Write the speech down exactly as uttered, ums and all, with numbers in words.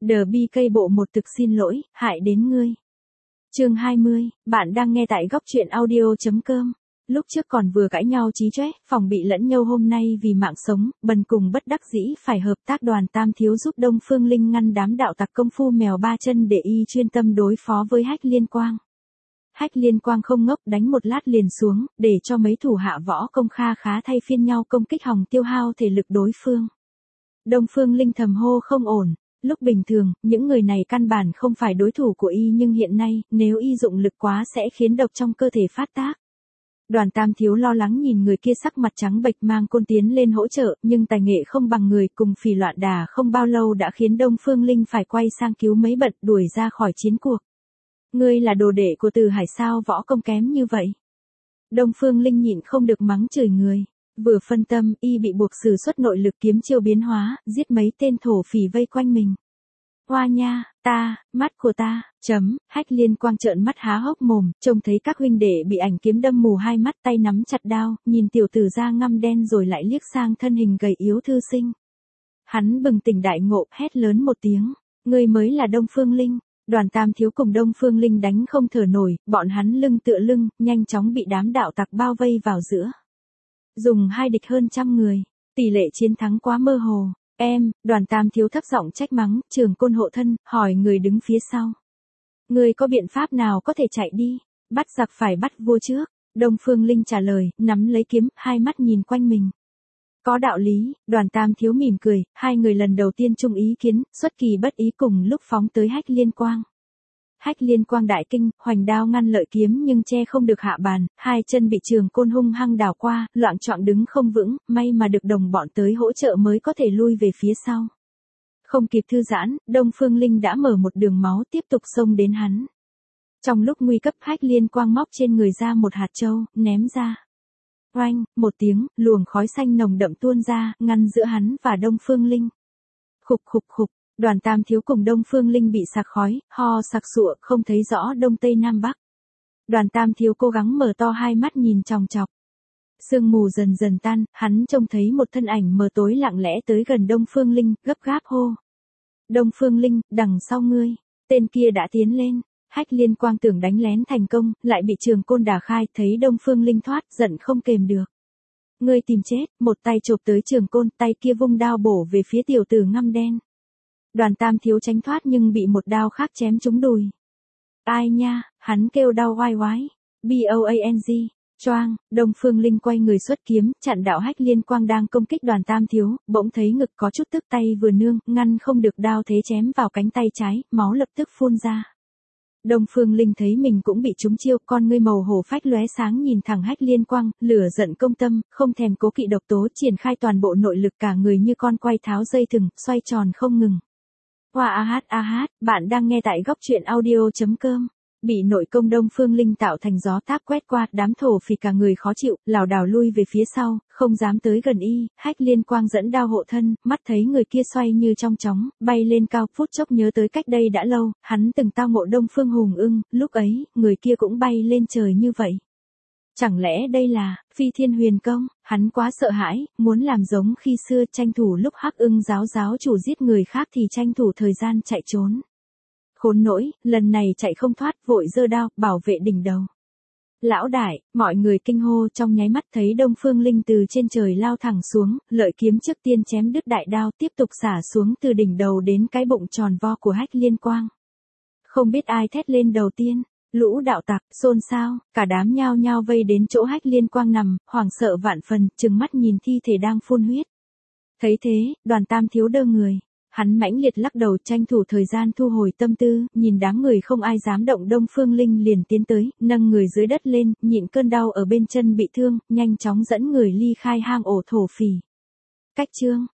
The bê ca bộ một thực xin lỗi, hại đến ngươi. Chương hai mươi, bạn đang nghe tại góc truyện audio chấm com. Lúc trước còn vừa cãi nhau chí chóe, phòng bị lẫn nhau, hôm nay vì mạng sống, bần cùng bất đắc dĩ phải hợp tác. Đoàn Tam Thiếu giúp Đông Phương Linh ngăn đám đạo tặc công phu mèo ba chân để y chuyên tâm đối phó với Hách Liên Quang. Hách Liên Quang không ngốc, đánh một lát liền xuống, để cho mấy thủ hạ võ công kha khá thay phiên nhau công kích hòng tiêu hao thể lực đối phương. Đông Phương Linh thầm hô không ổn. Lúc bình thường, những người này căn bản không phải đối thủ của y, nhưng hiện nay, nếu y dụng lực quá sẽ khiến độc trong cơ thể phát tác. Đoàn Tam Thiếu lo lắng nhìn người kia sắc mặt trắng bệch mang côn tiến lên hỗ trợ, nhưng tài nghệ không bằng người, cùng phì loạn đà không bao lâu đã khiến Đông Phương Linh phải quay sang cứu mấy bận đuổi ra khỏi chiến cuộc. Ngươi là đồ đệ của Từ Hải sao võ công kém như vậy? Đông Phương Linh nhịn không được mắng chửi người. Vừa phân tâm, y bị buộc sử xuất nội lực kiếm chiêu biến hóa, giết mấy tên thổ phỉ vây quanh mình. Hoa nha, ta, mắt của ta, chấm, Hách Liên Quang trợn mắt há hốc mồm, trông thấy các huynh đệ bị ảnh kiếm đâm mù hai mắt, tay nắm chặt đao, nhìn tiểu tử da ngăm đen rồi lại liếc sang thân hình gầy yếu thư sinh. Hắn bừng tỉnh đại ngộ, hét lớn một tiếng, ngươi mới là Đông Phương Linh. Đoàn Tam Thiếu cùng Đông Phương Linh đánh không thở nổi, bọn hắn lưng tựa lưng, nhanh chóng bị đám đạo tặc bao vây vào giữa. Dùng hai địch hơn trăm người, tỷ lệ chiến thắng quá mơ hồ. Em, Đoàn Tam Thiếu thấp giọng trách mắng, trường côn hộ thân, hỏi người đứng phía sau. Người có biện pháp nào có thể chạy đi, bắt giặc phải bắt vua trước. Đông Phương Linh trả lời, nắm lấy kiếm, hai mắt nhìn quanh mình. Có đạo lý, Đoàn Tam Thiếu mỉm cười, hai người lần đầu tiên chung ý kiến, xuất kỳ bất ý cùng lúc phóng tới Hách Liên Quang. Hách Liên Quang đại kinh, hoành đao ngăn lợi kiếm nhưng che không được hạ bàn, hai chân bị trường côn hung hăng đảo qua, loạng choạng đứng không vững, may mà được đồng bọn tới hỗ trợ mới có thể lui về phía sau. Không kịp thư giãn, Đông Phương Linh đã mở một đường máu tiếp tục xông đến hắn. Trong lúc nguy cấp, Hách Liên Quang móc trên người ra một hạt châu, ném ra. Oanh, một tiếng, luồng khói xanh nồng đậm tuôn ra, ngăn giữa hắn và Đông Phương Linh. Khục khục khục. Đoàn Tam Thiếu cùng Đông Phương Linh bị sặc khói, ho sặc sụa, không thấy rõ đông tây nam bắc. Đoàn Tam Thiếu cố gắng mở to hai mắt nhìn chòng chọc. Sương mù dần dần tan, hắn trông thấy một thân ảnh mờ tối lặng lẽ tới gần Đông Phương Linh, gấp gáp hô. Đông Phương Linh, đằng sau ngươi. Tên kia đã tiến lên. Hách Liên Quang tưởng đánh lén thành công, lại bị trường côn đả khai, thấy Đông Phương Linh thoát, giận không kềm được. Ngươi tìm chết, một tay chộp tới trường côn, tay kia vung đao bổ về phía tiểu tử ngăm đen. Đoàn Tam Thiếu tránh thoát nhưng bị một đao khác chém trúng đùi. Ai nha, hắn kêu đau oai oái. B-O-A-N-G, choang, Đông Phương Linh quay người xuất kiếm, chặn đạo Hách Liên Quang đang công kích Đoàn Tam Thiếu, bỗng thấy ngực có chút tức, tay vừa nương, ngăn không được đao thế chém vào cánh tay trái, máu lập tức phun ra. Đông Phương Linh thấy mình cũng bị trúng chiêu, con ngươi màu hổ phách lóe sáng nhìn thẳng Hách Liên Quang, lửa giận công tâm, không thèm cố kỵ độc tố, triển khai toàn bộ nội lực, cả người như con quay tháo dây thừng, xoay tròn không ngừng. Hoa a hát a hát, bạn đang nghe tại góc truyện audio chấm com. Bị nội công Đông Phương Linh tạo thành gió táp quét qua, đám thổ phỉ cả người khó chịu, lảo đảo lui về phía sau, không dám tới gần y. Hách Liên Quang dẫn đao hộ thân, mắt thấy người kia xoay như trong chóng, bay lên cao, phút chốc nhớ tới cách đây đã lâu, hắn từng tao ngộ Đông Phương Hùng Ưng, lúc ấy, người kia cũng bay lên trời như vậy. Chẳng lẽ đây là Phi Thiên Huyền Công? Hắn quá sợ hãi, muốn làm giống khi xưa, tranh thủ lúc Hắc Ưng giáo giáo chủ giết người khác thì tranh thủ thời gian chạy trốn. Khốn nỗi, lần này chạy không thoát, vội giơ đao, bảo vệ đỉnh đầu. Lão đại, mọi người kinh hô, trong nháy mắt thấy Đông Phương Linh từ trên trời lao thẳng xuống, lợi kiếm trước tiên chém đứt đại đao, tiếp tục xả xuống từ đỉnh đầu đến cái bụng tròn vo của Hách Liên Quang. Không biết ai thét lên đầu tiên. Lũ đạo tặc, xôn xao, cả đám nhao nhao vây đến chỗ Hách Liên Quang nằm, hoảng sợ vạn phần, trừng mắt nhìn thi thể đang phun huyết. Thấy thế, Đoàn Tam Thiếu đơ người, hắn mãnh liệt lắc đầu, tranh thủ thời gian thu hồi tâm tư, nhìn đám người không ai dám động, Đông Phương Linh liền tiến tới, nâng người dưới đất lên, nhịn cơn đau ở bên chân bị thương, nhanh chóng dẫn người ly khai hang ổ thổ phỉ. Cách chương,